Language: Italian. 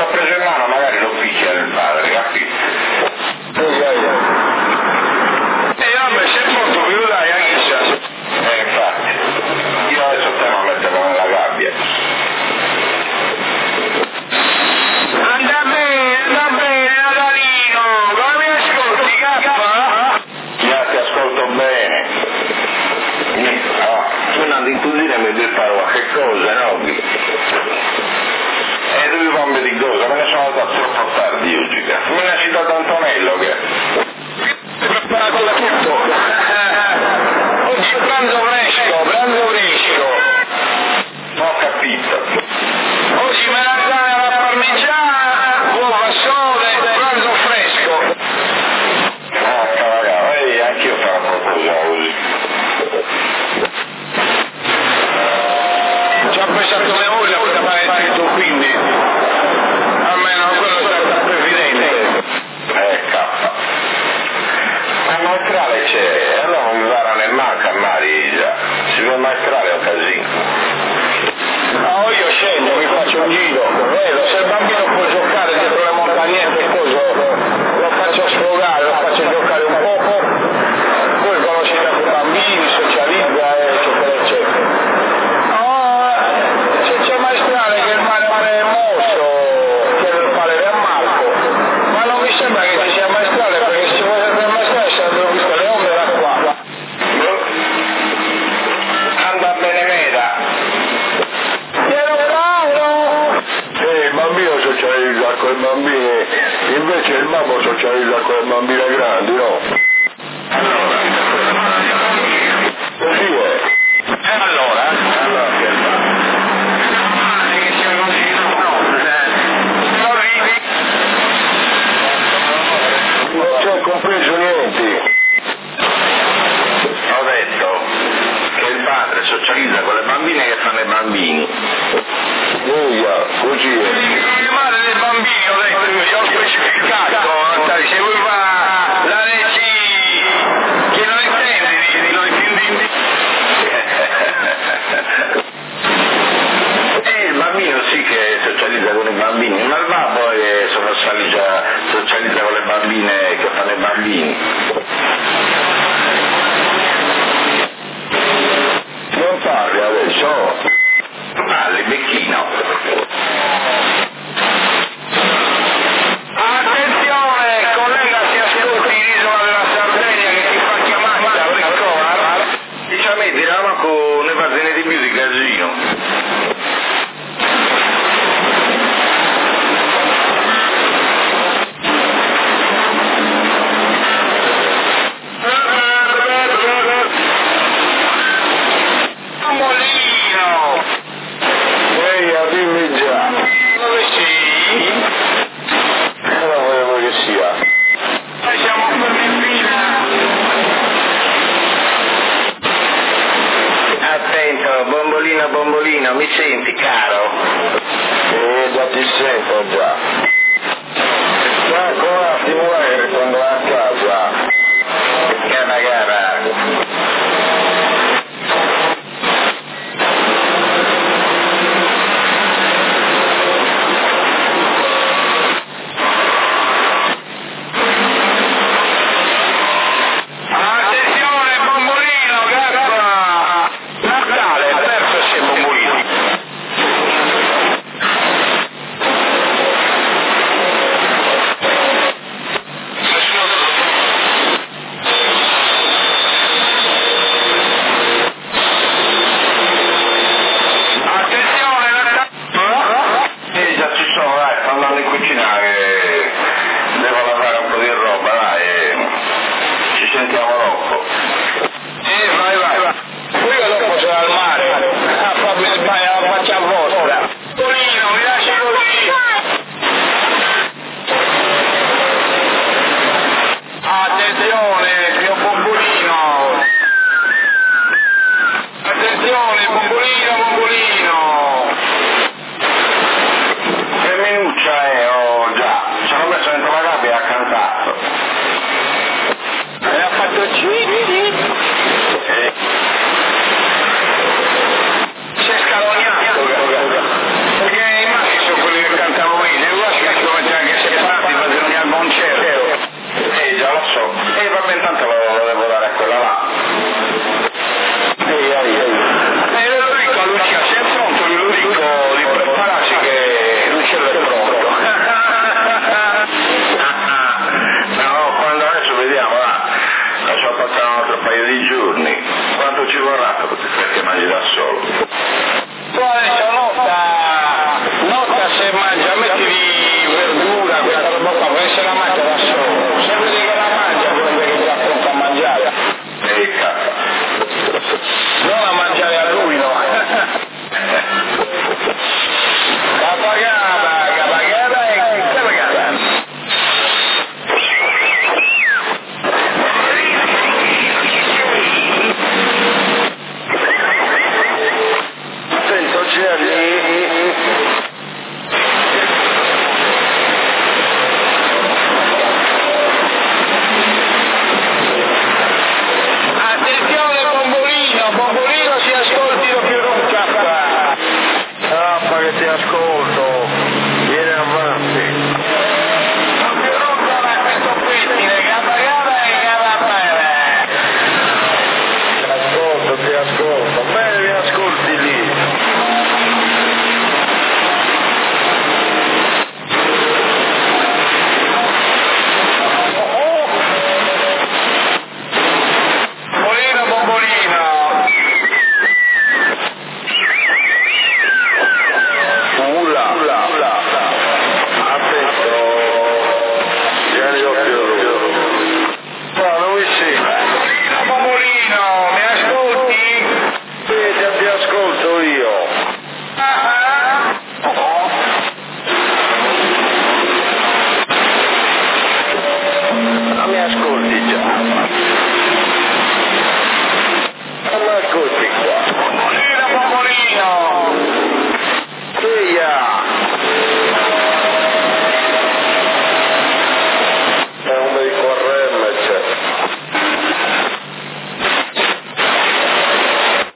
l'ho preso in mano magari lo picchia il padre, capito? E vabbè, se è molto più dai, a chissà. Infatti, io adesso stiamo a metterlo nella gabbia. Anda bene, Natalino, come mi ascolti, cappa? Ti ascolto bene. Tu andando in cucina mi devi fare qualche cosa, no? E devi farmi di cosa, me ne sono andato troppo tardi oggi, me ne ha citato Antonello che... Preparato da tutto. Oggi pranzo fresco. Non ho capito. Oggi melanzane alla parmigiana, uova sode, pranzo fresco. Cavolo, anch'io farò qualcosa così. Ci ha pensato le voglia per fare tutto, quindi almeno quello sarà presidente. Kappa. Ma maestrale c'è, allora non mi varano e manca a Marisa. Si vede maestrale è un casino. No, io scendo, mi faccio un giro, vedo, se il bambino può giocare dietro le montagnette e cosa, lo faccio sfogare, lo faccio giocare un poco, poi conosce tanti bambini, socializza, eccetera, eccetera. C'è maestrale che il mare è mosso, che il mare è a Marco, ma non mi sembra che ci sia maestrale, perché se vuole vedere maestrale si hanno visto le ombre da qua. Anda bene meta. Il bambino socializza con i bambini, invece il babbo socializza con le bambine grandi, no? Allora. Così è. Allora che fa? Non ci ho compreso niente. Ho detto che il padre socializza con le bambine che fanno i bambini. Così è. Il madre dei bambini, ho detto, io ho specificato, sai, se vuoi fare la legge che non intendi, non intendi. Il bambino sì che socializza con i bambini, ma il babbo è socializza con le bambine che fanno i bambini. Non parli adesso? Parli, becchina.